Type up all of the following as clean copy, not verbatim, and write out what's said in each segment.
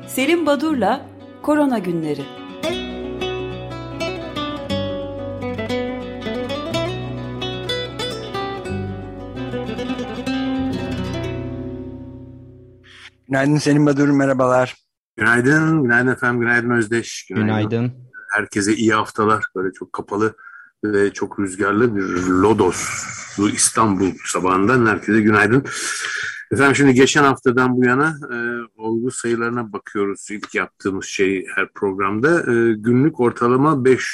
Selim Badur'la Korona Günleri. Günaydın Selim Badur, merhabalar. Günaydın, günaydın efendim, günaydın Özdeş. Günaydın. Herkese iyi haftalar. Böyle çok kapalı ve çok rüzgarlı bir Lodoslu İstanbul sabahından herkese günaydın. Efendim şimdi geçen haftadan bu yana olgu sayılarına bakıyoruz. İlk yaptığımız şey her programda. Günlük ortalama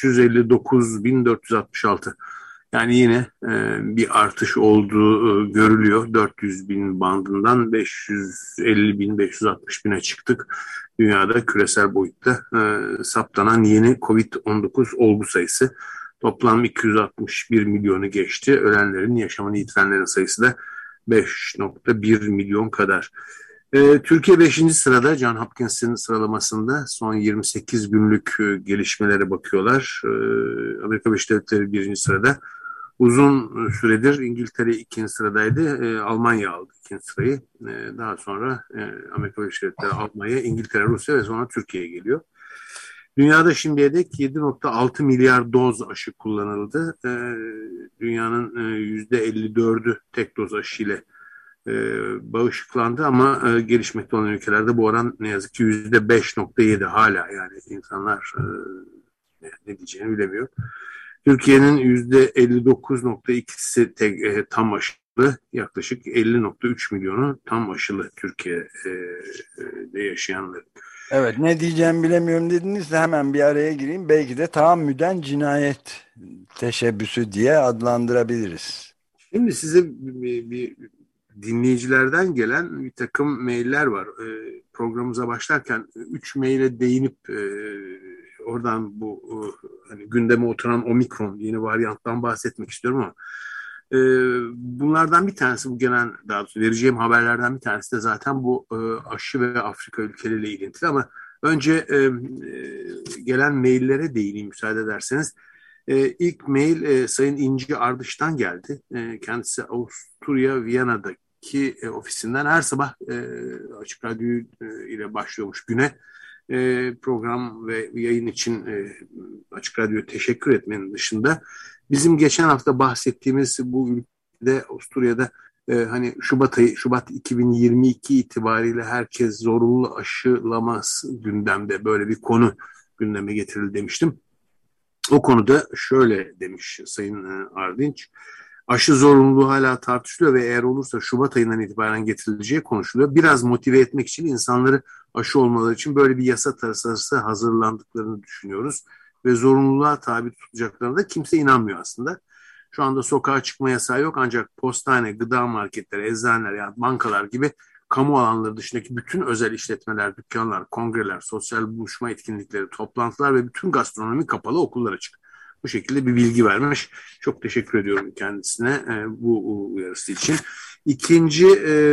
559.466. Yani yine bir artış olduğu görülüyor. 400 bin bandından 550 bin, 560 bine çıktık. Dünyada küresel boyutta saptanan yeni COVID-19 olgu sayısı toplam 261 milyonu geçti. Ölenlerin, yaşamını yitirenlerin sayısı da 5,1 milyon kadar. Türkiye 5. sırada John Hopkins'in sıralamasında son 28 günlük gelişmelere bakıyorlar. Amerika Birleşik Devletleri 1. sırada. Uzun süredir İngiltere 2. sıradaydı. Almanya aldı 2. sırayı. Daha sonra Amerika Birleşik Devletleri, Almanya, İngiltere, Rusya ve sonra Türkiye geliyor. Dünyada şimdiye dek 7,6 milyar doz aşı kullanıldı. Dünyanın %54'ü tek doz aşıyla bağışıklandı ama gelişmekte olan ülkelerde bu oran ne yazık ki %5,7 hala, yani insanlar ne diyeceğini bilemiyor. Türkiye'nin %59,2'si tam aşılı, yaklaşık 50,3 milyonu tam aşılı Türkiye'de yaşayanlar. Evet, ne diyeceğimi bilemiyorum dediniz de hemen bir araya gireyim. Belki de tahammüden cinayet teşebbüsü diye adlandırabiliriz. Şimdi size bir dinleyicilerden gelen bir takım mailler var. Programımıza başlarken 3 maile değinip oradan bu hani gündeme oturan omikron yeni varyanttan bahsetmek istiyorum ama bunlardan bir tanesi, bu gelen, daha doğrusu vereceğim haberlerden bir tanesi de zaten bu aşı ve Afrika ülkeleriyle ilintili ama önce gelen maillere değineyim müsaade ederseniz. İlk mail Sayın İnci Ardış'tan geldi. Kendisi Avusturya Viyana'daki ofisinden her sabah Açık Radyo ile başlıyormuş güne. Program ve yayın için Açık Radyo'ya teşekkür etmenin dışında bizim geçen hafta bahsettiğimiz bu ülkede, Avusturya'da hani Şubat 2022 itibariyle herkes zorunlu aşılaması gündemde, böyle bir konu gündeme getirildi demiştim. O konuda şöyle demiş Sayın Ardinç: aşı zorunluluğu hala tartışılıyor ve eğer olursa Şubat ayından itibaren getirileceği konuşuluyor. Biraz motive etmek için, insanları aşı olmaları için böyle bir yasa tasarısı hazırlandıklarını düşünüyoruz. Ve zorunluluğa tabi tutacaklarına da kimse inanmıyor aslında. Şu anda sokağa çıkma yasağı yok, ancak postane, gıda marketleri, eczaneler, yani bankalar gibi kamu alanları dışındaki bütün özel işletmeler, dükkanlar, kongreler, sosyal buluşma etkinlikleri, toplantılar ve bütün gastronomi kapalı, okullar açık. Bu şekilde bir bilgi vermiş. Çok teşekkür ediyorum kendisine bu uyarısı için. İkinci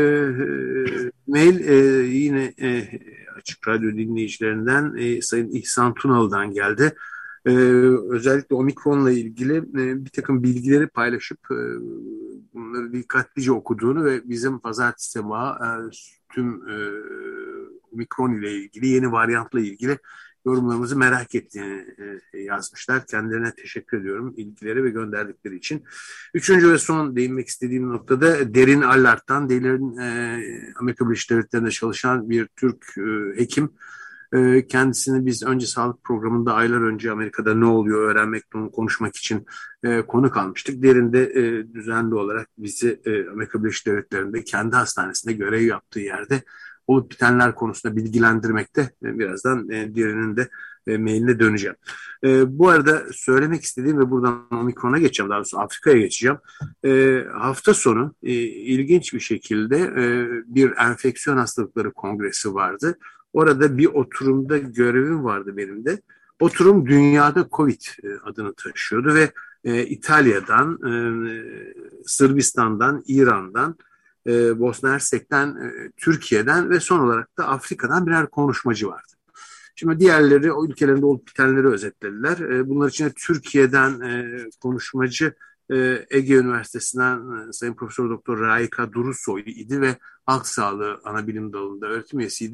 mail yine Açık Radyo dinleyicilerinden Sayın İhsan Tunalı'dan geldi. Özellikle omikronla ilgili bir takım bilgileri paylaşıp bunları dikkatlice okuduğunu ve bizim pazartesi sabahı tüm omikron ile ilgili, yeni varyantla ilgili yorumlarımızı merak ettiğini yazmışlar. Kendilerine teşekkür ediyorum ilgileri ve gönderdikleri için. Üçüncü ve son değinmek istediğim noktada Derin Allart'tan. Derin Amerika Birleşik Devletleri'nde çalışan bir Türk hekim. Kendisini biz önce sağlık programında aylar önce Amerika'da ne oluyor öğrenmek, onu konuşmak için konuk almıştık. Derin de düzenli olarak bizi Amerika Birleşik Devletleri'nde kendi hastanesinde görev yaptığı yerde olup bitenler konusunda bilgilendirmekte. Birazdan Derin'in de mailine döneceğim. Bu arada söylemek istediğim ve buradan Omikron'a geçeceğim, daha doğrusu Afrika'ya geçeceğim. Hafta sonu ilginç bir şekilde bir enfeksiyon hastalıkları kongresi vardı. Orada bir oturumda görevim vardı benim de. Oturum dünyada Covid adını taşıyordu ve İtalya'dan, Sırbistan'dan, İran'dan, Bosna Hersek'ten, Türkiye'den ve son olarak da Afrika'dan birer konuşmacı vardı. Şimdi diğerleri o ülkelerinde olup bitenleri özetlediler. Bunlar içinde Türkiye'den konuşmacı Ege Üniversitesi'nden Sayın Profesör Doktor Raika Durusoy idi ve halk sağlığı ana bilim dalında öğretim üyesiydi.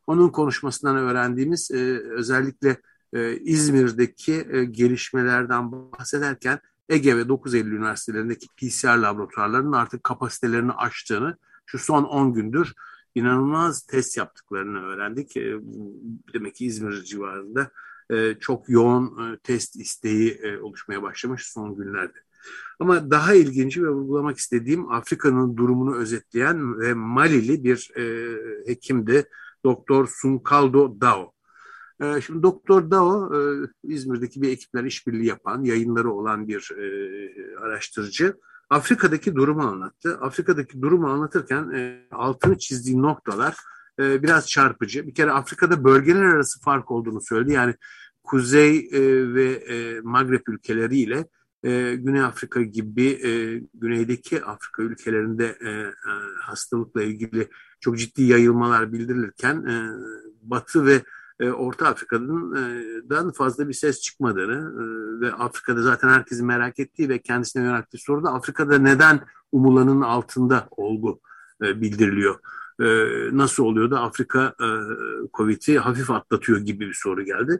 Onun konuşmasından öğrendiğimiz özellikle İzmir'deki gelişmelerden bahsederken Ege ve 9 Eylül üniversitelerindeki PCR laboratuvarlarının artık kapasitelerini aştığını, şu son 10 gündür inanılmaz test yaptıklarını öğrendik. Demek ki İzmir civarında çok yoğun test isteği oluşmaya başlamış son günlerde. Ama daha ilginci ve vurgulamak istediğim Afrika'nın durumunu özetleyen ve Malili bir hekimdi. Doktor Sunkaldo Dao. Şimdi Doktor Dao İzmir'deki bir ekipler işbirliği yapan, yayınları olan bir araştırıcı. Afrika'daki durumu anlattı. Afrika'daki durumu anlatırken altını çizdiği noktalar biraz çarpıcı. Bir kere Afrika'da bölgeler arası fark olduğunu söyledi. Yani Kuzey ve Magreb ülkeleriyle Güney Afrika gibi güneydeki Afrika ülkelerinde hastalıkla ilgili çok ciddi yayılmalar bildirilirken Batı ve Orta Afrika'dan fazla bir ses çıkmadığını ve Afrika'da zaten herkesin merak ettiği ve kendisine yönelttiği soru da Afrika'da neden umulanın altında olgu bildiriliyor. Nasıl oluyor da Afrika Covid'i hafif atlatıyor gibi bir soru geldi.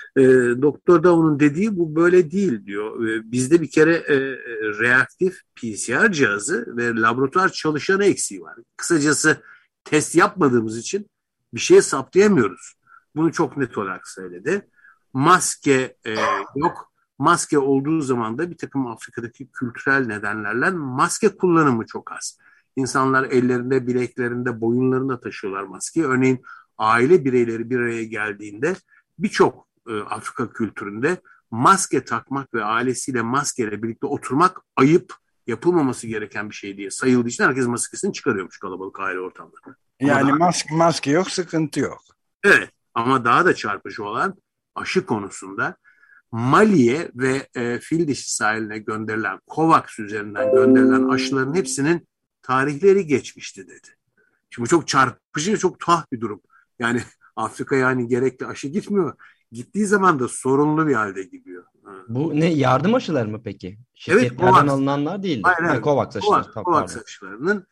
Doktor da onun dediği bu böyle değil diyor. Bizde bir kere reaktif PCR cihazı ve laboratuvar çalışanı eksiği var. Kısacası test yapmadığımız için bir şeye saptayamıyoruz. Bunu çok net olarak söyledi. Maske yok. Maske olduğu zaman da bir takım Afrika'daki kültürel nedenlerle maske kullanımı çok az. İnsanlar ellerinde, bileklerinde, boyunlarında taşıyorlar maskeyi. Örneğin aile bireyleri bir araya geldiğinde birçok Afrika kültüründe maske takmak ve ailesiyle maskeyle birlikte oturmak ayıp, yapılmaması gereken bir şey diye sayıldığı için herkes maskesini çıkarıyormuş kalabalık aile ortamlarında. Yani maske yok, sıkıntı yok. Evet, ama daha da çarpıcı olan aşı konusunda Mali'ye ve fil dişi sahiline gönderilen, COVAX üzerinden gönderilen aşıların hepsinin tarihleri geçmişti dedi. Şimdi bu çok çarpıcı ve çok tuhaf bir durum. Yani Afrika'ya yani gerekli aşı gitmiyor. Gittiği zaman da sorunlu bir halde gidiyor. Bu ne, yardım aşıları mı peki? Şirketlerden evet, alınanlar değildi. Aynen. COVAX aşıları. COVAX aşılarının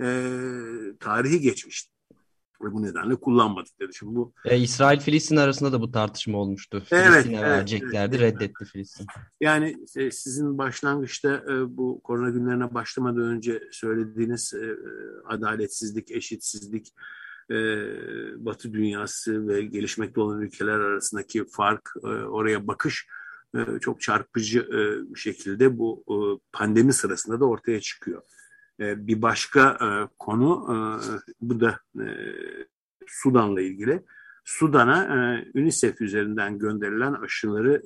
tarihi geçmişti. Ve bu nedenle kullanmadık dedi. Şimdi bu İsrail-Filistin arasında da bu tartışma olmuştu. Evet, Filistin'e vereceklerdi, reddetti Filistin. Yani sizin başlangıçta bu korona günlerine başlamadan önce söylediğiniz adaletsizlik, eşitsizlik, Batı dünyası ve gelişmekte olan ülkeler arasındaki fark, oraya bakış çok çarpıcı bir şekilde bu pandemi sırasında da ortaya çıkıyor. Bir başka konu, bu da Sudan'la ilgili. Sudan'a UNICEF üzerinden gönderilen aşıları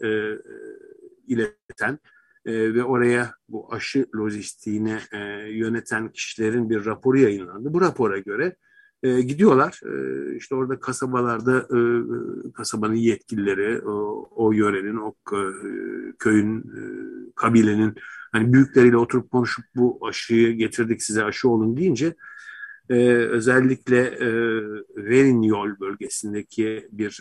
ileten ve oraya bu aşı lojistiğini yöneten kişilerin bir raporu yayınlandı. Bu rapora göre gidiyorlar, işte orada kasabalarda kasabanın yetkilileri, o yörenin, o köyün, kabilenin hani büyükleriyle oturup konuşup bu aşıyı getirdik size, aşı olun deyince özellikle Verinyol bölgesindeki bir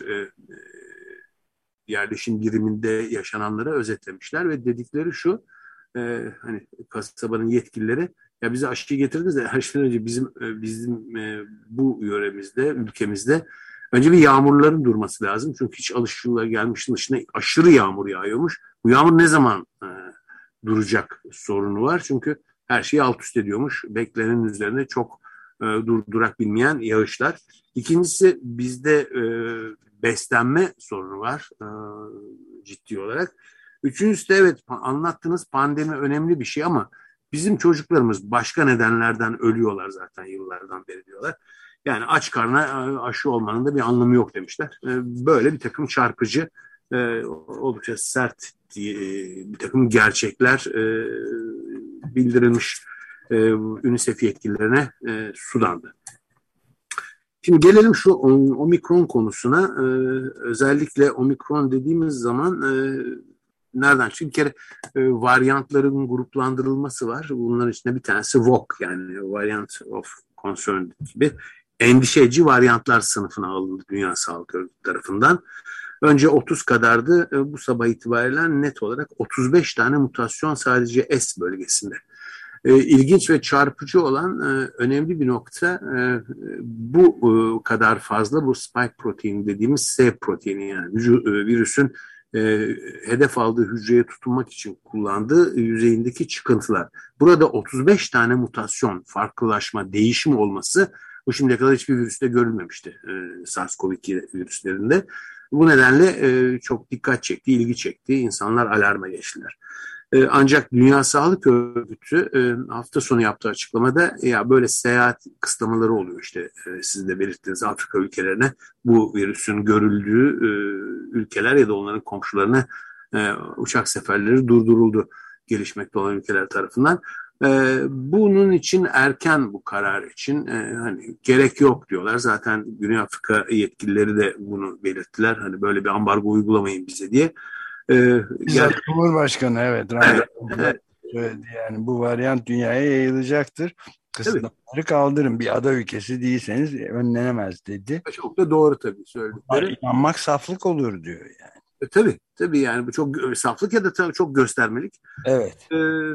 yerleşim biriminde yaşananları özetlemişler ve dedikleri şu, hani kasabanın yetkilileri, ya bize aşıyı getirdiniz de her şeyden önce bizim bu yöremizde, ülkemizde önce bir yağmurların durması lazım. Çünkü hiç alışılagelmişin dışında aşırı yağmur yağıyormuş. Bu yağmur ne zaman duracak sorunu var. Çünkü her şeyi alt üst ediyormuş. Beklenenin üzerine çok durdurak bilmeyen yağışlar. İkincisi, bizde beslenme sorunu var ciddi olarak. Üçüncüsü de evet, anlattığınız pandemi önemli bir şey ama bizim çocuklarımız başka nedenlerden ölüyorlar zaten yıllardan beri diyorlar. Yani aç karnına aşı olmanın da bir anlamı yok demişler. Böyle bir takım çarpıcı, oldukça sert bir takım gerçekler bildirilmiş UNICEF yetkililerine Sudan'da. Şimdi gelelim şu omikron konusuna. Özellikle omikron dediğimiz zaman nereden? Çünkü bir kere varyantların gruplandırılması var. Bunların içinde bir tanesi VOC, yani Variant of Concern gibi endişeci varyantlar sınıfına alındı Dünya Sağlık Örgütü tarafından. Önce 30 kadardı. Bu sabah itibariyle net olarak 35 tane mutasyon sadece S bölgesinde İlginç ve çarpıcı olan önemli bir nokta bu kadar fazla bu spike proteini dediğimiz S proteini, yani virüsün hedef aldığı hücreye tutunmak için kullandığı yüzeyindeki çıkıntılar. Burada 35 tane mutasyon, farklılaşma, değişim olması bu şimdiye kadar hiçbir virüste görülmemişti SARS-CoV-2 virüslerinde. Bu nedenle çok dikkat çekti, ilgi çekti. İnsanlar alarma geçtiler. Ancak Dünya Sağlık Örgütü hafta sonu yaptığı açıklamada ya böyle seyahat kısıtlamaları oluyor, işte sizin de belirttiğiniz Afrika ülkelerine bu virüsün görüldüğü ülkeler ya da onların komşularına uçak seferleri durduruldu gelişmekte olan ülkeler tarafından. Bunun için erken, bu karar için hani gerek yok diyorlar. Zaten Güney Afrika yetkilileri de bunu belirttiler. Hani böyle bir ambargo uygulamayın bize diye. Yani, Cumhurbaşkanı evet söyledi, yani bu varyant dünyaya yayılacaktır. Kısıtlamaları kaldırın. Bir ada ülkesi değilseniz önlenemez dedi. Çok da doğru tabii söyledikleri. İnanmak saflık olur diyor yani. Tabii yani bu çok saflık ya da tabii çok göstermelik. Evet.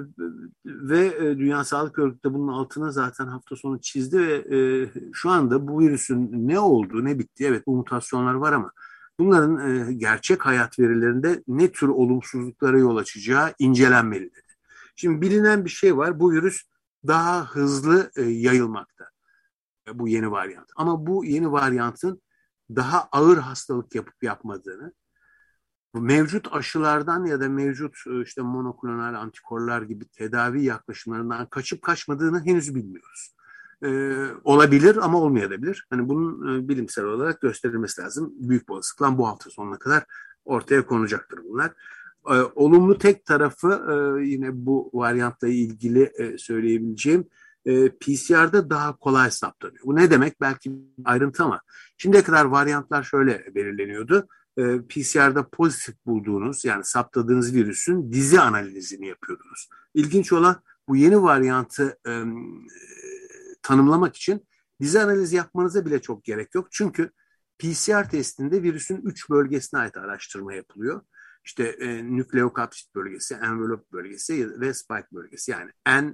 Ve Dünya Sağlık Örgütü de bunun altına zaten hafta sonu çizdi ve şu anda bu virüsün ne olduğu, ne bittiği, evet bu mutasyonlar var ama bunların gerçek hayat verilerinde ne tür olumsuzluklara yol açacağı incelenmeli dedi. Şimdi bilinen bir şey var, bu virüs daha hızlı yayılmakta, bu yeni varyant. Ama bu yeni varyantın daha ağır hastalık yapıp yapmadığını, mevcut aşılardan ya da mevcut işte monoklonal antikorlar gibi tedavi yaklaşımlarından kaçıp kaçmadığını henüz bilmiyoruz. Olabilir ama olmayabilir. Hani bunun bilimsel olarak gösterilmesi lazım. Büyük olasılıkla bu hafta sonuna kadar ortaya konacaktır bunlar. Olumlu tek tarafı yine bu varyantla ilgili söyleyebileceğim, PCR'da daha kolay saptanıyor. Bu ne demek? Belki ayrıntı ama şimdiye kadar varyantlar şöyle belirleniyordu. PCR'da pozitif bulduğunuz, yani saptadığınız virüsün dizi analizini yapıyordunuz. İlginç olan, bu yeni varyantı tanımlamak için dizi analizi yapmanıza bile çok gerek yok. Çünkü PCR testinde virüsün 3 bölgesine ait araştırma yapılıyor. İşte nükleokapsit bölgesi, envelop bölgesi ve spike bölgesi, yani N,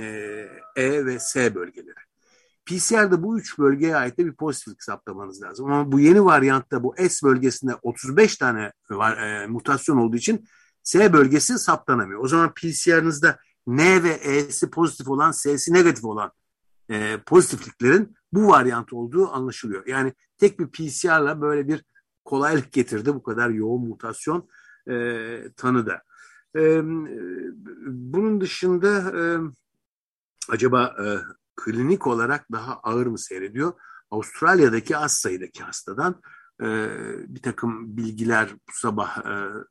E ve S bölgeleri. PCR'da bu 3 bölgeye ait de bir pozitiflik saptamanız lazım. Ama bu yeni varyantta bu S bölgesinde 35 tane mutasyon olduğu için S bölgesi saptanamıyor. O zaman PCR'ınızda N ve E'si pozitif olan, S'si negatif olan pozitifliklerin bu varyant olduğu anlaşılıyor. Yani tek bir PCR'la böyle bir kolaylık getirdi bu kadar yoğun mutasyon tanıda. Bunun dışında acaba klinik olarak daha ağır mı seyrediyor? Avustralya'daki az sayıdaki hastadan bir takım bilgiler bu sabah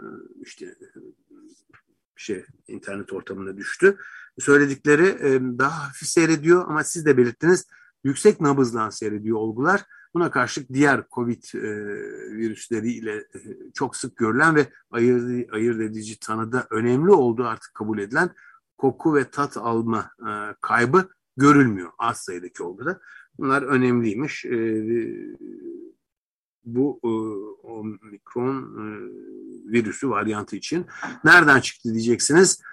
internet ortamına düştü. Söyledikleri daha hafif seyrediyor ama siz de belirttiniz, yüksek nabızla seyrediyor olgular. Buna karşılık diğer COVID virüsleriyle çok sık görülen ve ayırt edici tanıda önemli olduğu artık kabul edilen koku ve tat alma kaybı görülmüyor az sayıdaki olguda. Bunlar önemliymiş. Bu omikron virüsü varyantı için. Nereden çıktı diyeceksiniz.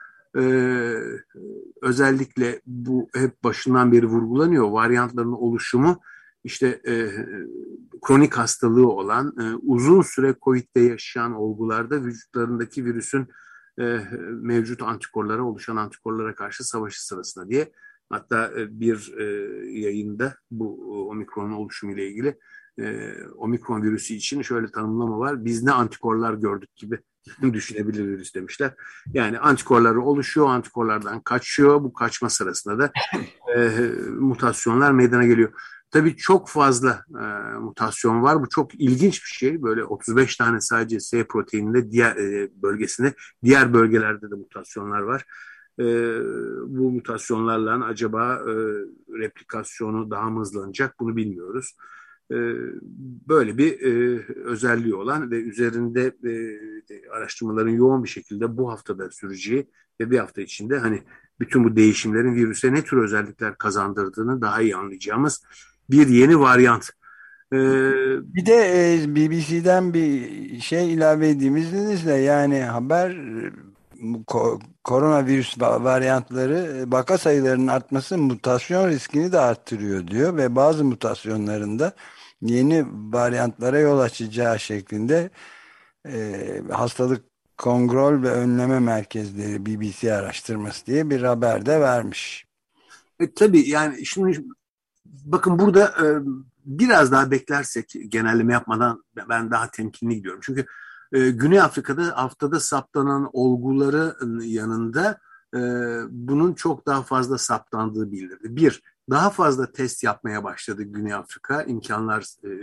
Özellikle bu hep başından beri vurgulanıyor. Varyantların oluşumu işte kronik hastalığı olan, uzun süre COVID'de yaşayan olgularda vücutlarındaki virüsün mevcut antikorlara, oluşan antikorlara karşı savaşı sırasında diye. Hatta bir yayında bu omikronun oluşumu ile ilgili omikron virüsü için şöyle tanımlama var. Biz ne antikorlar gördük gibi düşünebilir virüs demişler. Yani antikorları oluşuyor, antikorlardan kaçıyor. Bu kaçma sırasında da mutasyonlar meydana geliyor. Tabii çok fazla mutasyon var. Bu çok ilginç bir şey. Böyle 35 tane sadece S proteininde diğer bölgesinde, diğer bölgelerde de mutasyonlar var. Bu mutasyonlarla acaba replikasyonu daha mı hızlanacak, bunu bilmiyoruz. Böyle bir özelliği olan ve üzerinde araştırmaların yoğun bir şekilde bu haftada süreceği ve bir hafta içinde hani bütün bu değişimlerin virüse ne tür özellikler kazandırdığını daha iyi anlayacağımız bir yeni varyant. Bir de BBC'den bir şey ilave edeyim izninizle, yani haber koronavirüs varyantları vaka sayılarının artması mutasyon riskini de arttırıyor diyor ve bazı mutasyonlarında yeni varyantlara yol açacağı şeklinde hastalık kontrol ve önleme merkezleri BBC araştırması diye bir haber de vermiş. Tabii yani şimdi bakın burada biraz daha beklersek genelleme yapmadan ben daha temkinli gidiyorum. Çünkü Güney Afrika'da haftada saptanan olguların yanında bunun çok daha fazla saptandığı bildirildi. Bir, daha fazla test yapmaya başladı Güney Afrika. İmkanlar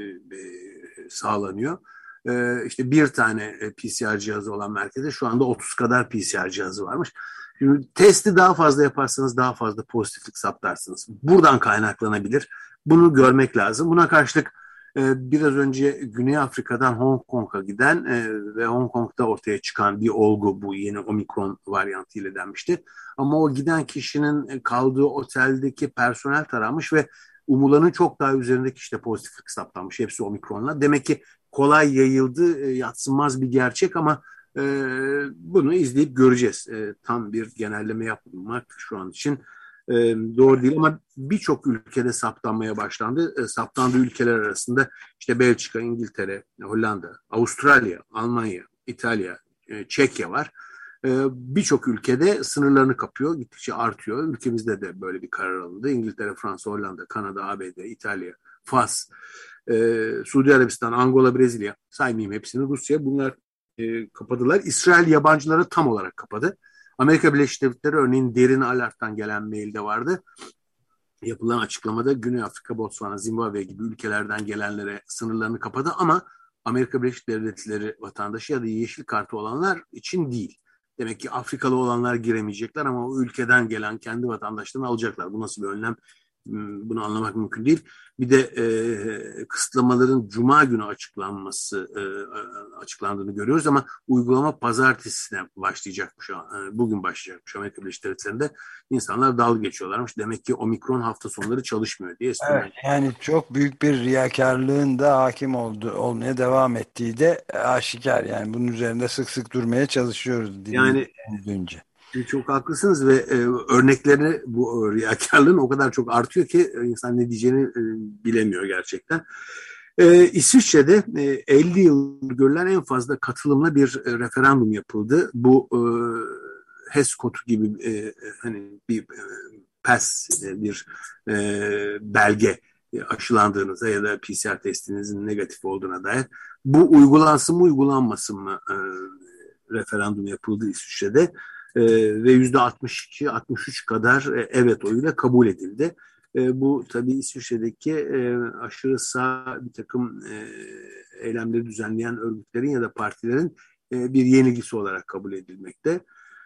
sağlanıyor. İşte bir tane PCR cihazı olan merkezde şu anda 30 kadar PCR cihazı varmış. Şimdi testi daha fazla yaparsanız daha fazla pozitiflik saptarsınız. Buradan kaynaklanabilir. Bunu görmek lazım. Buna karşılık biraz önce Güney Afrika'dan Hong Kong'a giden ve Hong Kong'da ortaya çıkan bir olgu bu yeni omikron varyantı ile denmişti. Ama o giden kişinin kaldığı oteldeki personel taranmış ve umulanın çok daha üzerindeki işte pozitiflik saptanmış. Hepsi omikronla. Demek ki kolay yayıldı, yadsınmaz bir gerçek ama bunu izleyip göreceğiz. Tam bir genelleme yapmak şu an için doğru değil ama birçok ülkede saptanmaya başlandı. Saptandığı ülkeler arasında işte Belçika, İngiltere, Hollanda, Avustralya, Almanya, İtalya, Çekya var. Birçok ülkede sınırlarını kapıyor, gittikçe artıyor. Ülkemizde de böyle bir karar alındı. İngiltere, Fransa, Hollanda, Kanada, ABD, İtalya, Fas, Suudi Arabistan, Angola, Brezilya, saymayayım hepsini, Rusya, bunlar kapadılar. İsrail yabancıları tam olarak kapadı. Amerika Birleşik Devletleri örneğin derin alerttan gelen mailde vardı. Yapılan açıklamada Güney Afrika, Botswana, Zimbabwe gibi ülkelerden gelenlere sınırlarını kapadı ama Amerika Birleşik Devletleri vatandaşı ya da yeşil kartı olanlar için değil. Demek ki Afrikalı olanlar giremeyecekler ama o ülkeden gelen kendi vatandaşlarını alacaklar. Bu nasıl bir önlem? Bunu anlamak mümkün değil. Bir de kısıtlamaların Cuma günü açıklandığını görüyoruz ama uygulama pazartesine başlayacakmış. Bugün başlayacakmış Amerika Birleşik Devletleri'nde. İnsanlar dalga geçiyorlarmış. Demek ki omikron hafta sonları çalışmıyor diye. Evet, yani çok büyük bir riyakarlığın da hakim olmaya devam ettiği de aşikar. Yani bunun üzerinde sık sık durmaya çalışıyoruz Yani önce. çok haklısınız ve örnekleri bu riyakarlığın o kadar çok artıyor ki insan ne diyeceğini bilemiyor gerçekten. İsviçre'de 50 yıldır görülen en fazla katılımla bir referandum yapıldı. Bu HES kodu gibi hani bir PES bir belge aşılandığınıza ya da PCR testinizin negatif olduğuna dair. Bu uygulansın mı uygulanmasın mı referandum yapıldı İsviçre'de. Ve %62-63 kadar evet oyuyla kabul edildi. Bu tabii İsviçre'deki aşırı sağ bir takım eylemleri düzenleyen örgütlerin ya da partilerin bir yenilgisi olarak kabul edilmekte.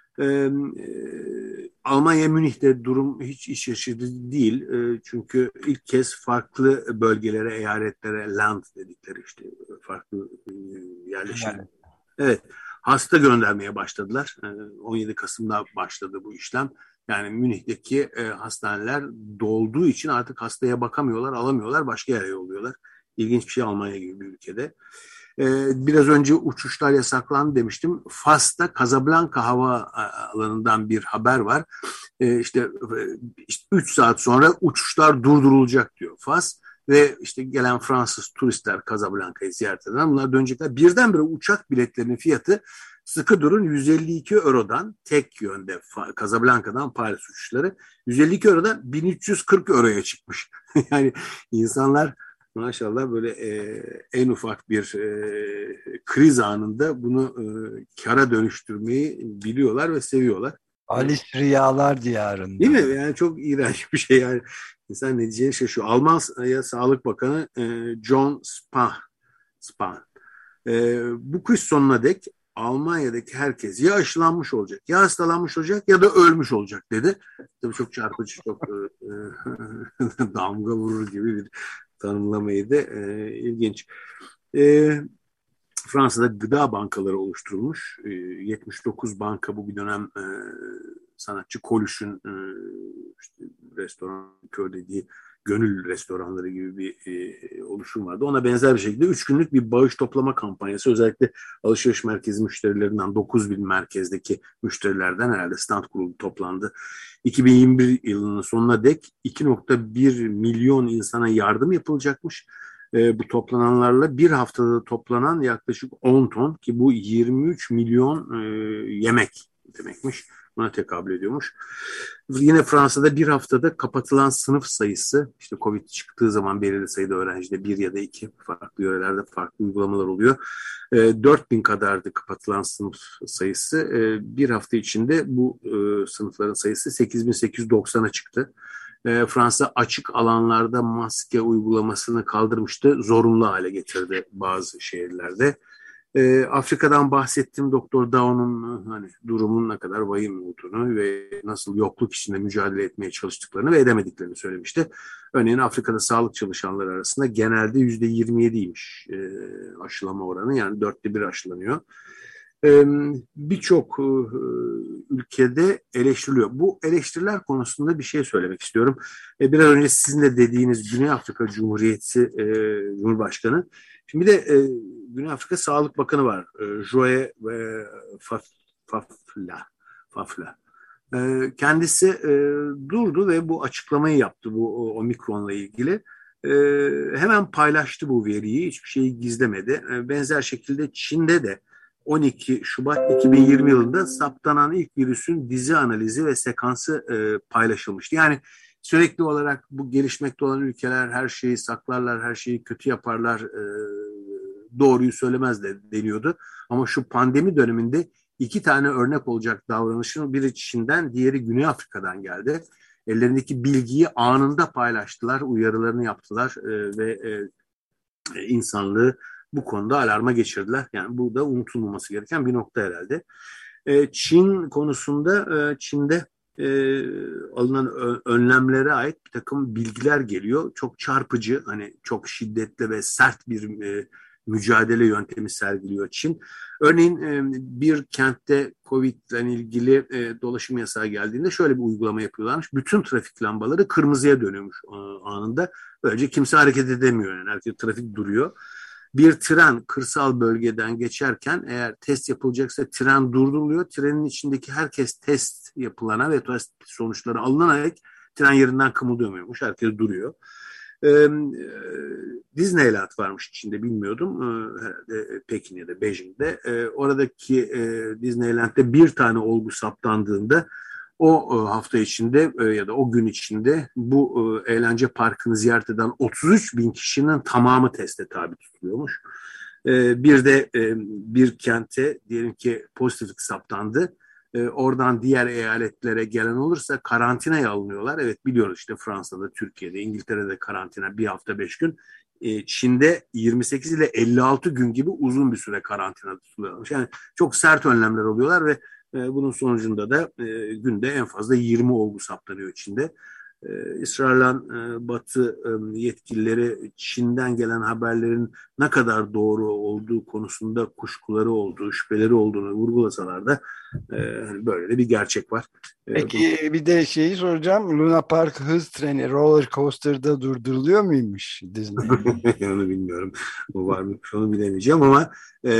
Almanya Münih'te durum hiç iç açıcı değil. Çünkü ilk kez farklı bölgelere, eyaletlere, land dedikleri işte farklı yerleşim. Evet. Hasta göndermeye başladılar. 17 Kasım'da başladı bu işlem. Yani Münih'teki hastaneler dolduğu için artık hastaya bakamıyorlar, alamıyorlar, başka yere yolluyorlar. İlginç bir şey Almanya gibi bir ülkede. Biraz önce uçuşlar yasaklandı demiştim. Fas'ta Casablanca hava alanından bir haber var. İşte 3 saat sonra uçuşlar durdurulacak diyor Fas. Ve işte gelen Fransız turistler Casablanca'yı ziyaret eden bunlar dönecekler. Birdenbire uçak biletlerinin fiyatı sıkı durun 152 eurodan tek yönde Casablanca'dan Paris uçuşları 152 eurodan 1340 euroya çıkmış. Yani insanlar maşallah böyle en ufak bir kriz anında bunu kara dönüştürmeyi biliyorlar ve seviyorlar. Alice Rüyalar Diyarı'nda. Değil mi? Yani çok iğrenç bir şey yani. İnsan ne diyeceğini şaşırıyor. Almanya Sağlık Bakanı John Spahn. Bu kış sonuna dek Almanya'daki herkes ya aşılanmış olacak, ya hastalanmış olacak ya da ölmüş olacak dedi. Tabii çok çarpıcı, çok damga vurur gibi bir tanımlamaydı. İlginç. Fransa'da gıda bankaları oluşturulmuş. 79 banka bu bir dönem sanatçı Coluche'un işte restoran kör dediği gönül restoranları gibi bir oluşum vardı. Ona benzer bir şekilde 3 günlük bir bağış toplama kampanyası, özellikle alışveriş merkezi müşterilerinden 9.000 merkezdeki müşterilerden herhalde stand kurulu toplandı. 2021 yılının sonuna dek 2,1 milyon insana yardım yapılacakmış. Bu toplananlarla bir haftada toplanan yaklaşık 10 ton, ki bu 23 milyon yemek demekmiş. Buna tekabül ediyormuş. Yine Fransa'da bir haftada kapatılan sınıf sayısı, işte Covid çıktığı zaman belirli sayıda öğrencide bir ya da iki, farklı yörelerde farklı uygulamalar oluyor. 4.000 kadardı kapatılan sınıf sayısı. Bir hafta içinde bu sınıfların sayısı 8.890'a çıktı. Fransa açık alanlarda maske uygulamasını kaldırmıştı, zorunlu hale getirdi bazı şehirlerde. Afrika'dan bahsettim. Doktor Dao'nun hani durumun ne kadar vahim olduğunu ve nasıl yokluk içinde mücadele etmeye çalıştıklarını ve edemediklerini söylemişti. Örneğin Afrika'da sağlık çalışanları arasında genelde %27'ymiş aşılama oranı, yani 1/4 aşılanıyor. Birçok ülkede eleştiriliyor. Bu eleştiriler konusunda bir şey söylemek istiyorum. Biraz önce sizin de dediğiniz Güney Afrika Cumhuriyeti Cumhurbaşkanı. Şimdi bir de Güney Afrika Sağlık Bakanı var. Joe Fafla. Kendisi durdu ve bu açıklamayı yaptı bu omikronla ilgili. Hemen paylaştı bu veriyi. Hiçbir şeyi gizlemedi. Benzer şekilde Çin'de de 12 Şubat 2020 yılında saptanan ilk virüsün dizi analizi ve sekansı paylaşılmıştı. Yani sürekli olarak bu gelişmekte olan ülkeler her şeyi saklarlar, her şeyi kötü yaparlar, doğruyu söylemez de deniyordu. Ama şu pandemi döneminde 2 tane örnek olacak davranışın biri Çin'den, diğeri Güney Afrika'dan geldi. Ellerindeki bilgiyi anında paylaştılar, uyarılarını yaptılar ve insanlığı bu konuda alarma geçirdiler. Yani bu da unutulmaması gereken bir nokta herhalde. Çin konusunda Çin'de alınan önlemlere ait bir takım bilgiler geliyor. Çok çarpıcı, hani çok şiddetli ve sert bir mücadele yöntemi sergiliyor Çin. Örneğin bir kentte Covid ile ilgili dolaşım yasağı geldiğinde şöyle bir uygulama yapıyorlarmış. Bütün trafik lambaları kırmızıya dönüyormuş anında. Böylece kimse hareket edemiyor. Yani herkes, trafik duruyor. Bir tren kırsal bölgeden geçerken eğer test yapılacaksa tren durduruluyor. Trenin içindeki herkes test yapılana ve test sonuçları alınarak tren yerinden kımıldamıyormuş. Herkes duruyor. Disneyland varmış içinde, bilmiyordum. Herhalde Pekin ya da Beijing'de. Oradaki Disneyland'de bir tane olgu saptandığında o hafta içinde ya da o gün içinde bu eğlence parkını ziyaret eden 33 bin kişinin tamamı teste tabi tutuluyormuş. Bir de bir kente diyelim ki pozitiflik saptandı. Oradan diğer eyaletlere gelen olursa karantinaya alınıyorlar. Evet, biliyoruz işte Fransa'da, Türkiye'de, İngiltere'de karantina 1 hafta 5 gün. Çin'de 28 ile 56 gün gibi uzun bir süre karantina tutuluyorlar. Yani çok sert önlemler alıyorlar ve bunun sonucunda da günde en fazla 20 olgu saptanıyor Çin'de. İsrail'den Batı yetkilileri Çin'den gelen haberlerin ne kadar doğru olduğu konusunda kuşkuları olduğu, şüpheleri olduğunu vurgulasalar da böyle de bir gerçek var. Peki bir de şeyi soracağım. Luna Park hız treni roller coaster'da durduruluyor muymuş Disney? Onu bilmiyorum. Bu var mı? Onu bilemeyeceğim ama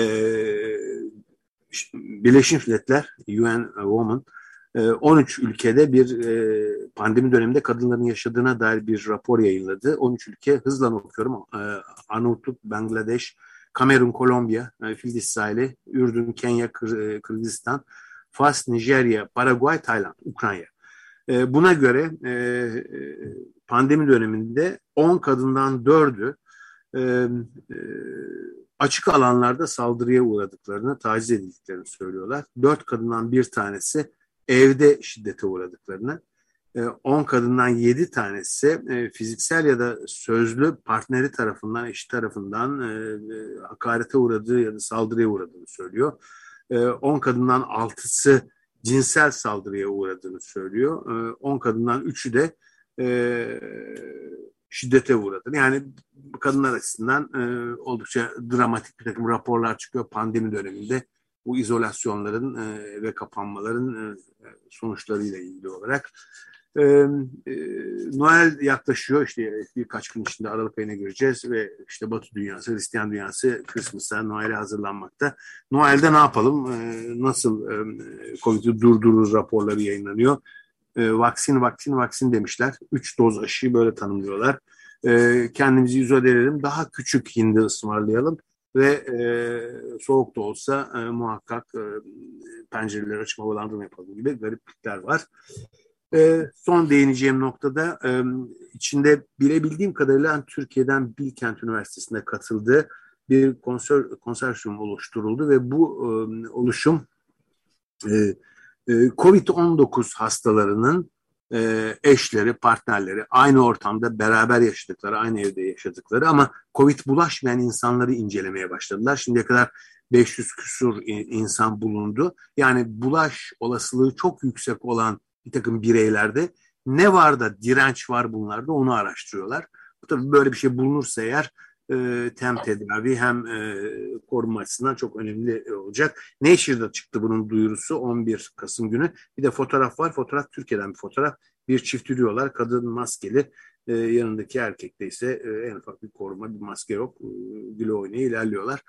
Birleşmiş Milletler UN Women 13 ülkede bir pandemi döneminde kadınların yaşadığına dair bir rapor yayınladı. 13 ülke, hızla okuyorum. Arnavutluk, Bangladeş, Kamerun, Kolombiya, Fildis sahili, Ürdün, Kenya, Kırgızistan, Fas, Nijerya, Paraguay, Tayland, Ukrayna. Buna göre pandemi döneminde 10 kadından 4'ü açık alanlarda saldırıya uğradıklarını, taciz edildiklerini söylüyorlar. 4 kadından bir tanesi evde şiddete uğradıklarını, 10 kadından 7 tanesi fiziksel ya da sözlü partneri tarafından, eşi tarafından hakarete uğradığı ya da saldırıya uğradığını söylüyor. 10 kadından 6'sı cinsel saldırıya uğradığını söylüyor. 10 kadından 3'ü de şiddete uğradığını. Yani kadınlar açısından oldukça dramatik bir takım raporlar çıkıyor pandemi döneminde. bu izolasyonların ve kapanmaların sonuçlarıyla ilgili olarak. Noel yaklaşıyor, işte birkaç gün içinde Aralık ayına gireceğiz ve işte Batı dünyası, Hristiyan dünyası Christmas'a, Noel'e hazırlanmakta. Noel'de ne yapalım, nasıl COVID'i durdururuz raporları yayınlanıyor. Vaksin demişler. 3 doz aşıyı böyle tanımlıyorlar. Kendimizi izole edelim, daha küçük hindi ısmarlayalım ve soğuk da olsa muhakkak pencereleri açıp havalandırma yapalım gibi gariplikler var. Son değineceğim noktada içinde bilebildiğim kadarıyla Türkiye'den Bilkent Üniversitesi'nde katıldığı bir konsorsiyum oluşturuldu ve bu oluşum COVID-19 hastalarının eşleri, partnerleri aynı ortamda beraber yaşadıkları, aynı evde yaşadıkları ama COVID bulaşmayan insanları incelemeye başladılar. Şimdiye kadar 500 küsur insan bulundu. Yani bulaş olasılığı çok yüksek olan bir takım bireylerde ne var da direnç var bunlarda, onu araştırıyorlar. Tabii böyle bir şey bulunursa eğer hem tedavi hem koruma açısından çok önemli olacak. Nature'da çıktı bunun duyurusu 11 Kasım günü. Bir de fotoğraf var. Fotoğraf Türkiye'den bir fotoğraf. Bir çift yürüyorlar. Kadın maskeli. Yanındaki erkekte ise en ufak bir koruma, bir maske yok. Güle oynaya ilerliyorlar.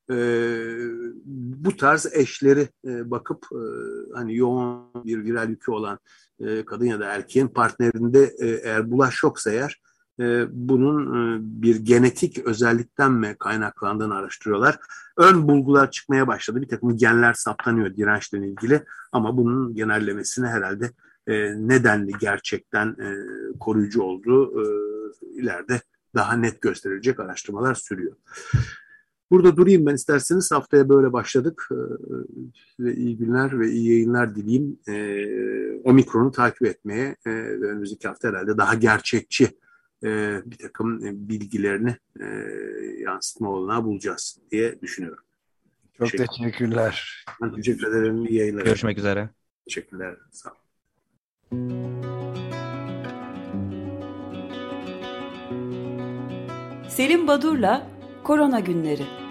Bu tarz eşleri bakıp hani yoğun bir viral yükü olan kadın ya da erkeğin partnerinde eğer bulaş yoksa eğer bunun bir genetik özellikten mi kaynaklandığını araştırıyorlar. Ön bulgular çıkmaya başladı. Bir takım genler saptanıyor dirençle ilgili ama bunun genellemesini herhalde nedenli gerçekten koruyucu olduğu ileride daha net gösterilecek, araştırmalar sürüyor. Burada durayım ben isterseniz. Haftaya böyle başladık. Size iyi günler ve iyi yayınlar dileyim. Omikron'u takip etmeye ve önümüzdeki hafta herhalde daha gerçekçi bir takım bilgilerini yansıtma olanağı bulacağız diye düşünüyorum. Çok teşekkürler. Ben teşekkür ederim. İyi yayınlar. Görüşmek üzere. Teşekkürler. Sağ olun. Selim Badur'la Korona Günleri.